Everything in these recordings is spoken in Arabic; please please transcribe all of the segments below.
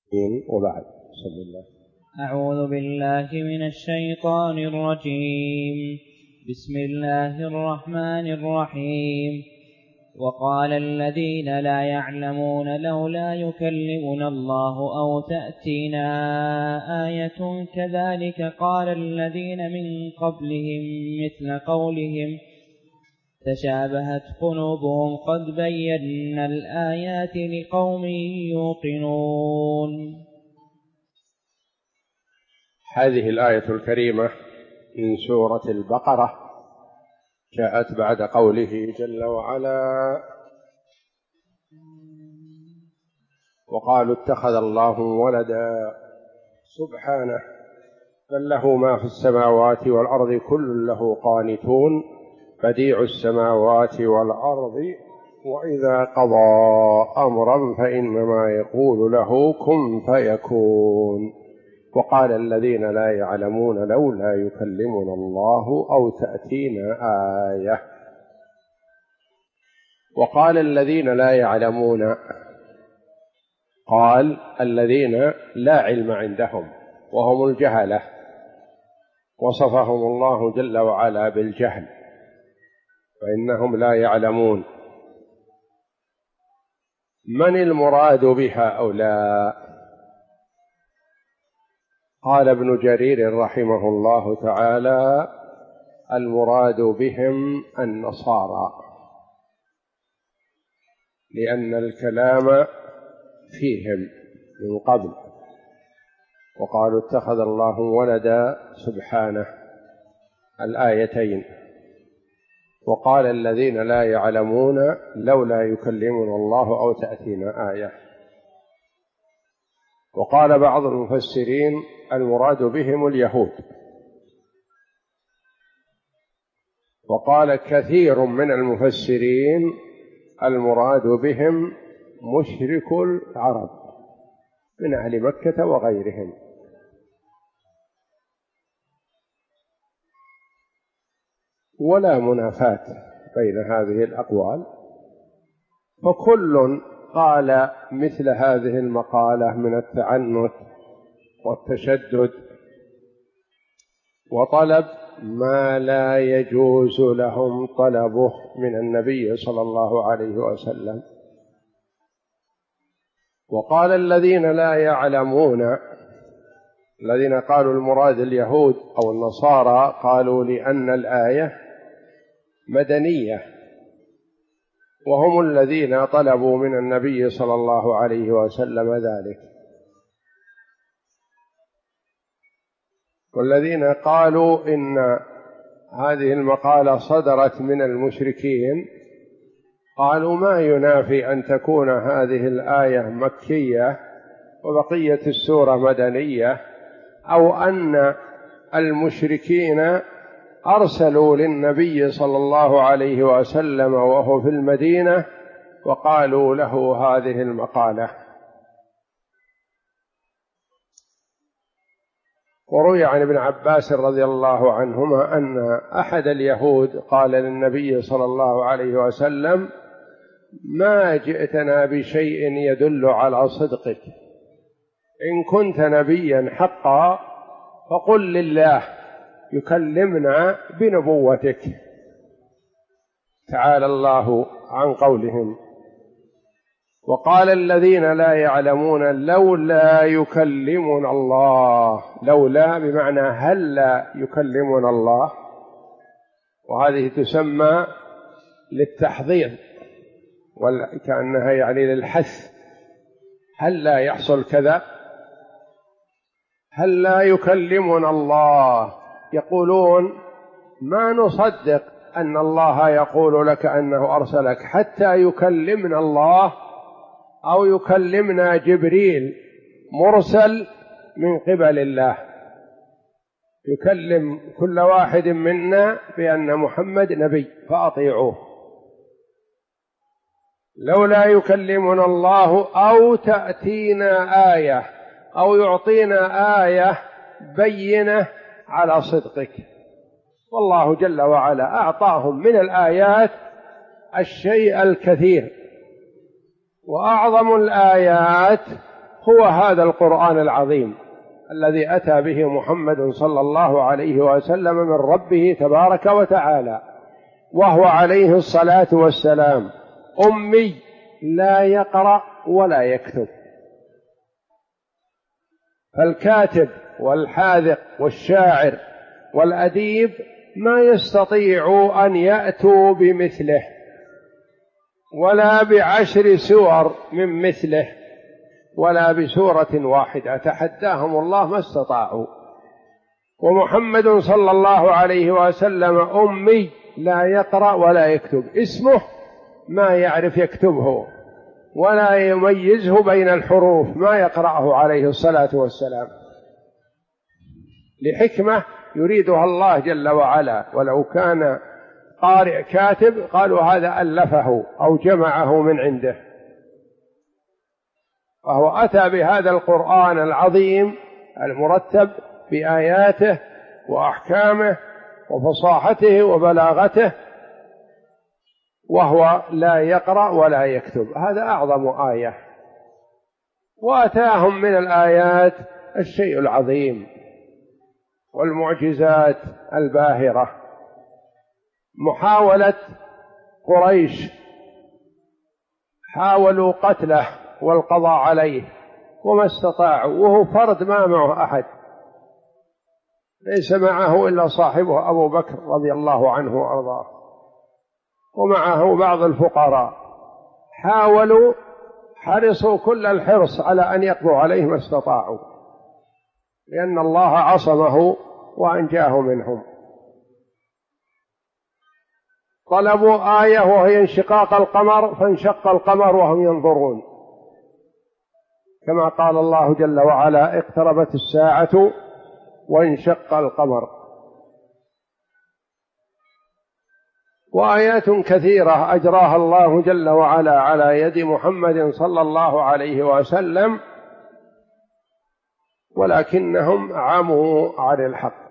وبعد. بسم الله. أعوذ بالله من الشيطان الرجيم. بسم الله الرحمن الرحيم. وقال الذين لا يعلمون لولا يكلمنا الله أو تأتينا آية كذلك قال الذين من قبلهم مثل قولهم تشابهت قلوبهم قد بينا الآيات لقوم يوقنون. هذه الآية الكريمة من سورة البقرة جاءت بعد قوله جل وعلا: وقالوا اتخذ الله ولدا سبحانه بل له ما في السماوات والأرض كل له قانتون بديع السماوات والأرض وإذا قضى أمرا فإنما يقول له كن فيكون. وقال الذين لا يعلمون لولا يكلمنا الله أو تأتينا آية. وقال الذين لا يعلمون، قال الذين لا علم عندهم وهم الجهلة، وصفهم الله جل وعلا بالجهل فإنهم لا يعلمون. من المراد بهؤلاء؟ قال ابن جرير رحمه الله تعالى: المراد بهم النصارى، لأن الكلام فيهم من قبل. وقالوا اتخذ الله ولدا سبحانه الآيتين. وقال الذين لا يعلمون لولا يكلمنا الله أو تأتينا آية. وقال بعض المفسرين المراد بهم اليهود. وقال كثير من المفسرين المراد بهم مشرك العرب من أهل مكة وغيرهم. ولا منافاة بين هذه الأقوال، فكل قال مثل هذه المقالة من التعنت والتشدد وطلب ما لا يجوز لهم طلبه من النبي صلى الله عليه وسلم. وقال الذين لا يعلمون، الذين قالوا المراد اليهود أو النصارى، قالوا لأن الآية مدنية، وهم الذين طلبوا من النبي صلى الله عليه وسلم ذلك. والذين قالوا إن هذه المقالة صدرت من المشركين قالوا ما ينافي أن تكون هذه الآية مكية وبقية السورة مدنية، أو أن المشركين أرسلوا للنبي صلى الله عليه وسلم وهو في المدينة وقالوا له هذه المقالة. وروي عن ابن عباس رضي الله عنهما أن أحد اليهود قال للنبي صلى الله عليه وسلم: ما جئتنا بشيء يدل على صدقك، إن كنت نبيا حقا فقل لله يكلمنا بنبوتك. تعالى الله عن قولهم. وقال الذين لا يعلمون لولا يكلمنا الله، لولا بمعنى هل لا يكلمنا الله، وهذه تسمى للتحضير وكأنها يعني للحث. هل لا يحصل كذا؟ هل لا يكلمنا الله؟ يقولون ما نصدق أن الله يقول لك أنه أرسلك حتى يكلمنا الله أو يكلمنا جبريل مرسل من قبل الله يكلم كل واحد منا بأن محمد نبي فأطيعوه. لولا يكلمنا الله أو تأتينا آية، أو يعطينا آية بينة على صدقك. والله جل وعلا أعطاهم من الآيات الشيء الكثير، وأعظم الآيات هو هذا القرآن العظيم الذي أتى به محمد صلى الله عليه وسلم من ربه تبارك وتعالى، وهو عليه الصلاة والسلام أمي لا يقرأ ولا يكتب. فالكاتب والحاذق والشاعر والأديب ما يستطيعوا أن يأتوا بمثله ولا ب10 سور من مثله ولا بسورة واحدة، أتحداهم الله ما استطاعوا. ومحمد صلى الله عليه وسلم أمي لا يقرأ ولا يكتب، اسمه ما يعرف يكتبه ولا يميزه بين الحروف، ما يقرأه عليه الصلاة والسلام لحكمة يريدها الله جل وعلا. ولو كان قارئ كاتب قالوا هذا ألفه أو جمعه من عنده، وهو أتى بهذا القرآن العظيم المرتب بآياته وأحكامه وفصاحته وبلاغته، وهو لا يقرأ ولا يكتب، هذا أعظم آية. وأتاهم من الآيات الشيء العظيم والمعجزات الباهرة. محاولة قريش، حاولوا قتله والقضاء عليه وما استطاعوا، وهو فرد ما معه أحد، ليس معه إلا صاحبه أبو بكر رضي الله عنه وأرضاه، ومعه بعض الفقراء. حاولوا، حرصوا كل الحرص على أن يقضوا عليه ما استطاعوا، لأن الله عصمه وأنجاه منهم. طلبوا آية وهي انشقاق القمر، فانشق القمر وهم ينظرون، كما قال الله جل وعلا: اقتربت الساعة وانشق القمر. وآيات كثيرة أجراها الله جل وعلا على يد محمد صلى الله عليه وسلم، ولكنهم عموا عن الحق.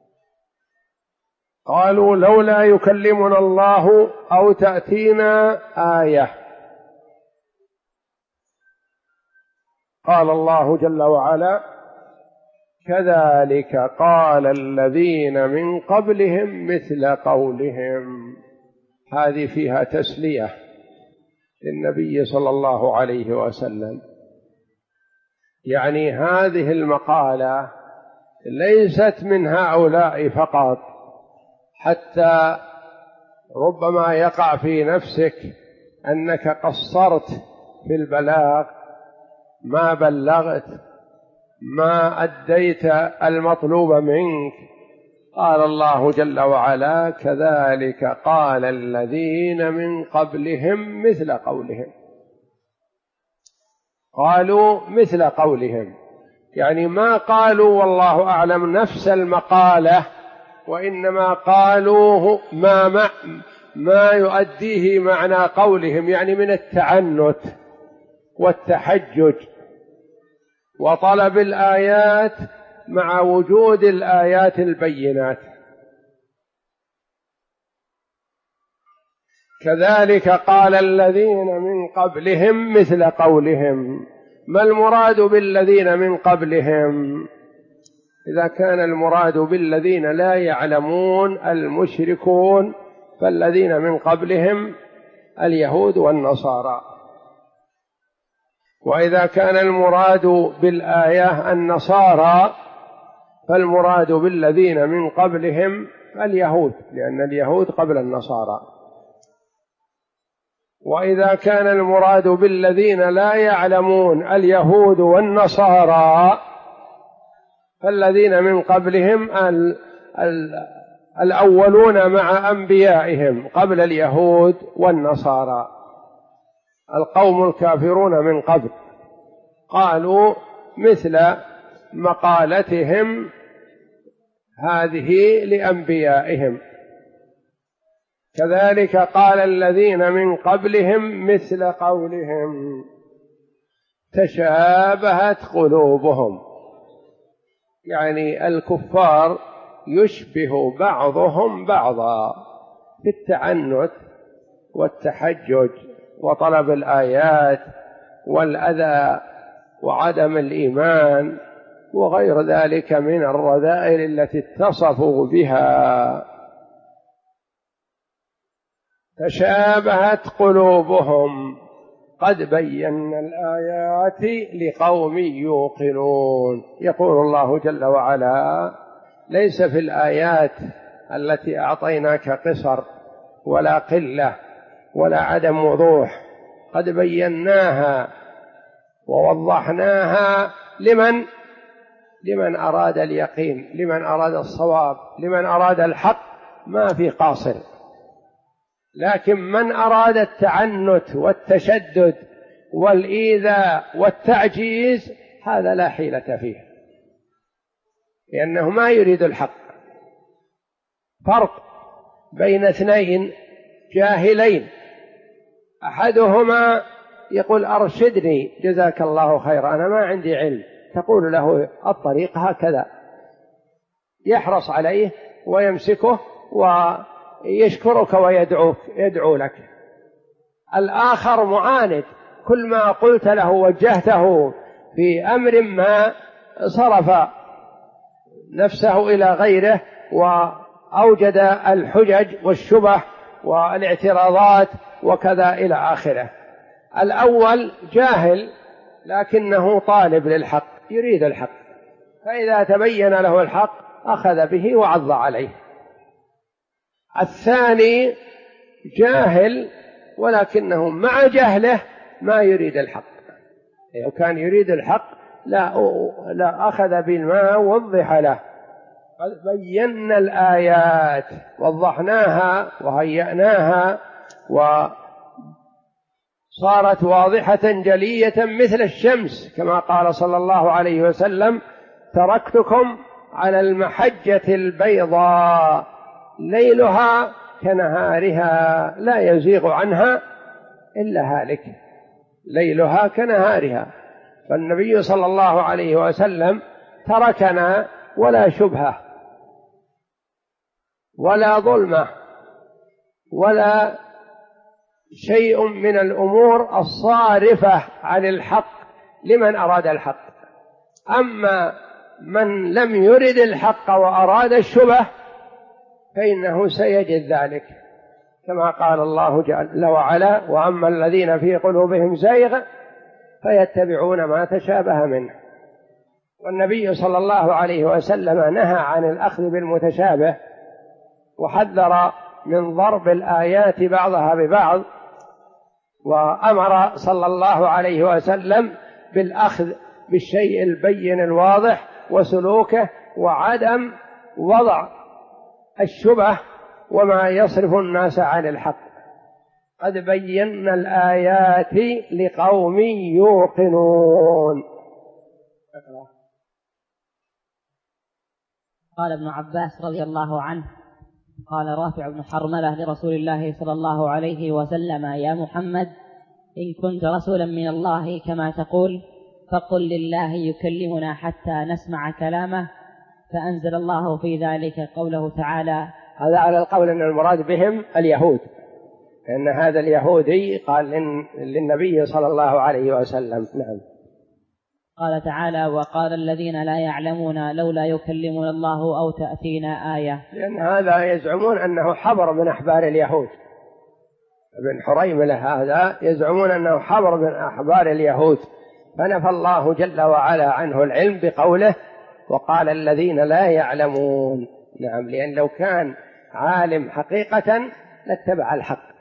قالوا: لولا يكلمنا الله أو تأتينا آية. قال الله جل وعلا: كذلك قال الذين من قبلهم مثل قولهم. هذه فيها تسلية للنبي صلى الله عليه وسلم، يعني هذه المقالة ليست من هؤلاء فقط، حتى ربما يقع في نفسك أنك قصرت في البلاغ، ما بلغت، ما أديت المطلوب منك. قال الله جل وعلا: كذلك قال الذين من قبلهم مثل قولهم. قالوا مثل قولهم، يعني ما قالوا والله أعلم نفس المقالة، وإنما قالوه ما يؤديه معنى قولهم، يعني من التعنت والتحجج وطلب الآيات مع وجود الآيات البينات. كذلك قال الذين من قبلهم مثل قولهم. ما المراد بالذين من قبلهم؟ إذا كان المراد بالذين لا يعلمون المشركون، فالذين من قبلهم اليهود والنصارى. وإذا كان المراد بالآية النصارى، فالمراد بالذين من قبلهم اليهود، لأن اليهود قبل النصارى. وإذا كان المراد بالذين لا يعلمون اليهود والنصارى، فالذين من قبلهم الأولون مع أنبيائهم قبل اليهود والنصارى، القوم الكافرون من قبل. قالوا مثل مقالتهم هذه لأنبيائهم. كذلك قال الذين من قبلهم مثل قولهم. تشابهت قلوبهم، يعني الكفار يشبه بعضهم بعضا في التعنت والتحجج وطلب الآيات والأذى وعدم الإيمان وغير ذلك من الرذائل التي اتصفوا بها. تشابهت قلوبهم قد بينا الآيات لقوم يوقنون. يقول الله جل وعلا: ليس في الآيات التي أعطيناك قصر ولا قلة ولا عدم وضوح، قد بيناها ووضحناها لمن أراد اليقين، لمن أراد الصواب، لمن أراد الحق، ما في قاصر. لكن من أراد التعنت والتشدد والإيذاء والتعجيز هذا لا حيلة فيه، لأنه ما يريد الحق. فرق بين اثنين جاهلين، أحدهما يقول: أرشدني جزاك الله خير، أنا ما عندي علم، تقول له الطريق هكذا، يحرص عليه ويمسكه ويشكرك ويدعو لك. الآخر معاند، كل ما قلت له وجهته في أمر ما صرف نفسه إلى غيره وأوجد الحجج والشبه والاعتراضات وكذا إلى آخره. الأول جاهل لكنه طالب للحق، يريد الحق، فإذا تبين له الحق أخذ به وعض عليه. الثاني جاهل ولكنه مع جهله ما يريد الحق، لو كان يريد الحق لا أخذ بالماء ووضح له. قد بينا الآيات وضحناها وهيأناها وصارت واضحة جلية مثل الشمس، كما قال صلى الله عليه وسلم: تركتكم على المحجة البيضاء ليلها كنهارها لا يزيغ عنها إلا هالك. ليلها كنهارها، فالنبي صلى الله عليه وسلم تركنا ولا شبهة ولا ظلمة ولا شيء من الأمور الصارفة عن الحق لمن أراد الحق. أما من لم يرد الحق وأراد الشبه فإنه سيجد ذلك، كما قال الله جل وعلا: وأما الذين في قلوبهم زيغ فيتبعون ما تشابه منه. والنبي صلى الله عليه وسلم نهى عن الأخذ بالمتشابه، وحذر من ضرب الآيات بعضها ببعض، وأمر صلى الله عليه وسلم بالأخذ بالشيء البين الواضح وسلوكه، وعدم وضع الشبه وما يصرف الناس عن الحق. قد بينا الآيات لقوم يوقنون. قال ابن عباس رضي الله عنه: قال رافع بن حرملة لرسول الله صلى الله عليه وسلم: يا محمد، إن كنت رسولا من الله كما تقول فقل لله يكلمنا حتى نسمع كلامه. فأنزل الله في ذلك قوله تعالى. هذا على القول أن المراد بهم اليهود، لأن هذا اليهودي قال للنبي صلى الله عليه وسلم. نعم. قال تعالى: وقال الذين لا يعلمون لولا يكلمنا الله أو تأتينا آية. لأن هذا يزعمون أنه حبر من أحبار اليهود. ابن حريملة هذا يزعمون أنه حبر من أحبار اليهود، فنفى الله جل وعلا عنه العلم بقوله: وقال الذين لا يعلمون. نعم، لأن لو كان عالم حقيقة لاتبع الحق.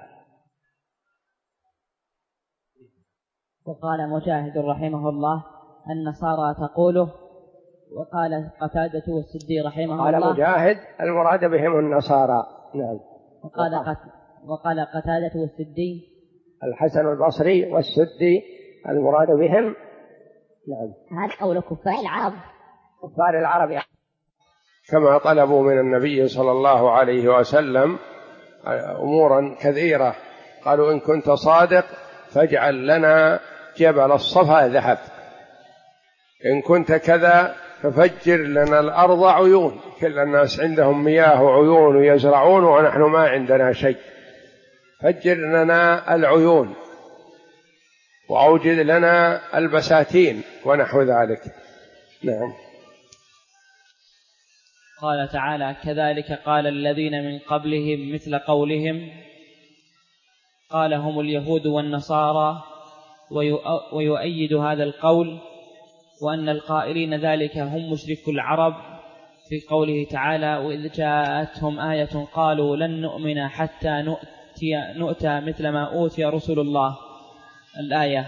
وقال مجاهد رحمه الله: النصارى تقوله. وقال قتادة والسدي رحمه الله. قال مجاهد المراد بهم النصارى. نعم. وقال قتادة والسدي. الحسن البصري والسدي المراد بهم. نعم. هذا قول كفار العرب. كفار العرب كما طلبوا من النبي صلى الله عليه وسلم أمورا كثيرة، قالوا: إن كنت صادق فاجعل لنا جبل الصفا ذهب، إن كنت كذا ففجر لنا الأرض عيون، كل الناس عندهم مياه وعيون ويزرعون ونحن ما عندنا شيء، فجر لنا العيون. وأوجد لنا البساتين ونحو ذلك. نعم. قال تعالى: كذلك قال الذين من قبلهم مثل قولهم، قال هم اليهود والنصارى. ويؤيد هذا القول وأن القائلين ذلك هم مشركو العرب في قوله تعالى: وإذ جاءتهم آية قالوا لن نؤمن حتى نؤتى مثل ما أوتي رسل الله، الآية.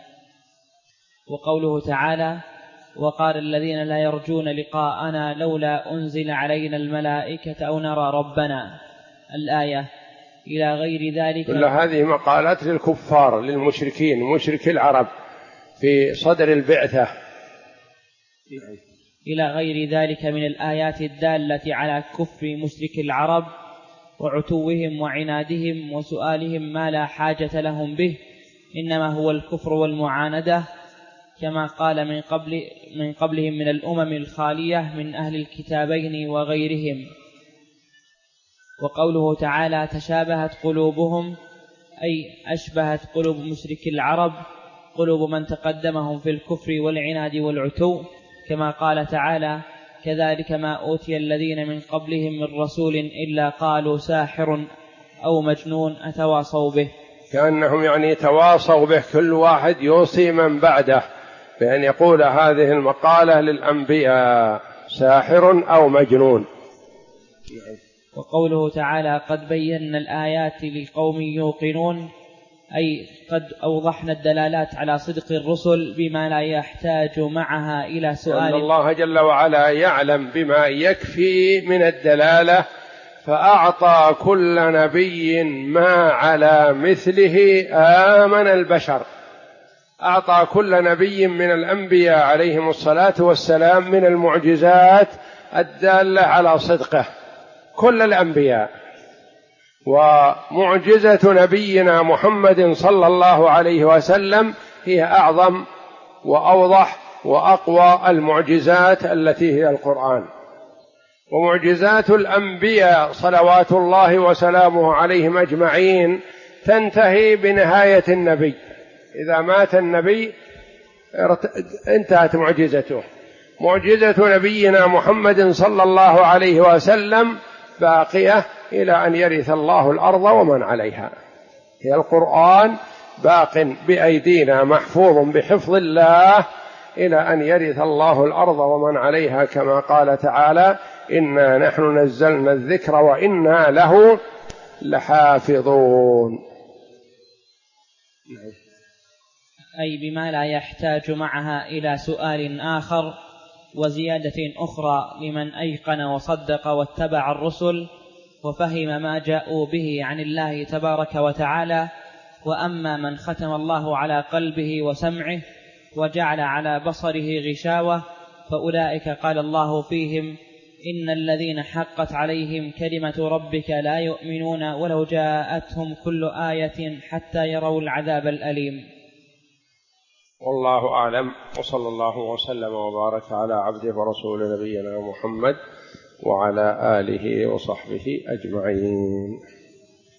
وقوله تعالى: وقال الذين لا يرجون لقاءنا لولا أنزل علينا الملائكة أو نرى ربنا، الآية، إلى غير ذلك. كل هذه مقالات للكفار للمشركين مشركي العرب في صدر البعثة. إلى غير ذلك من الآيات الدالة على كفر مشرك العرب وعتوهم وعنادهم وسؤالهم ما لا حاجة لهم به، إنما هو الكفر والمعاندة، كما قال من قبلهم من الأمم الخالية من أهل الكتابين وغيرهم. وقوله تعالى: تشابهت قلوبهم، أي أشبهت قلوب مشرك العرب قلوب من تقدمهم في الكفر والعناد والعتو، كما قال تعالى: كذلك ما أوتي الذين من قبلهم من رسول إلا قالوا ساحر أو مجنون أتواصوا به. كأنهم يعني تواصوا به، كل واحد يوصي من بعده بأن يقول هذه المقالة للأنبياء: ساحر أو مجنون. وقوله تعالى: قد بينا الآيات لقوم يوقنون، أي قد أوضحنا الدلالات على صدق الرسل بما لا يحتاج معها إلى سؤال. أن الله جل وعلا يعلم بما يكفي من الدلالة، فأعطى كل نبي ما على مثله آمن البشر. أعطى كل نبي من الأنبياء عليهم الصلاة والسلام من المعجزات الدالة على صدقه، كل الأنبياء. ومعجزة نبينا محمد صلى الله عليه وسلم هي أعظم وأوضح وأقوى المعجزات التي هي القرآن. ومعجزات الأنبياء صلوات الله وسلامه عليهم أجمعين تنتهي بنهاية النبي، إذا مات النبي انتهت معجزته. معجزة نبينا محمد صلى الله عليه وسلم باقية إلى أن يرث الله الأرض ومن عليها. هي القرآن باق بأيدينا محفوظ بحفظ الله إلى أن يرث الله الأرض ومن عليها، كما قال تعالى: إنا نحن نزلنا الذكر وإنا له لحافظون. أي بما لا يحتاج معها إلى سؤال آخر وزيادة أخرى لمن أيقن وصدق واتبع الرسل وفهم ما جاءوا به عن الله تبارك وتعالى. وأما من ختم الله على قلبه وسمعه وجعل على بصره غشاوة فأولئك قال الله فيهم: إن الذين حقت عليهم كلمة ربك لا يؤمنون ولو جاءتهم كل آية حتى يروا العذاب الأليم. والله أعلم، وصلى الله وسلم وبارك على عبده ورسول نبينا محمد وعلى آله وصحبه أجمعين.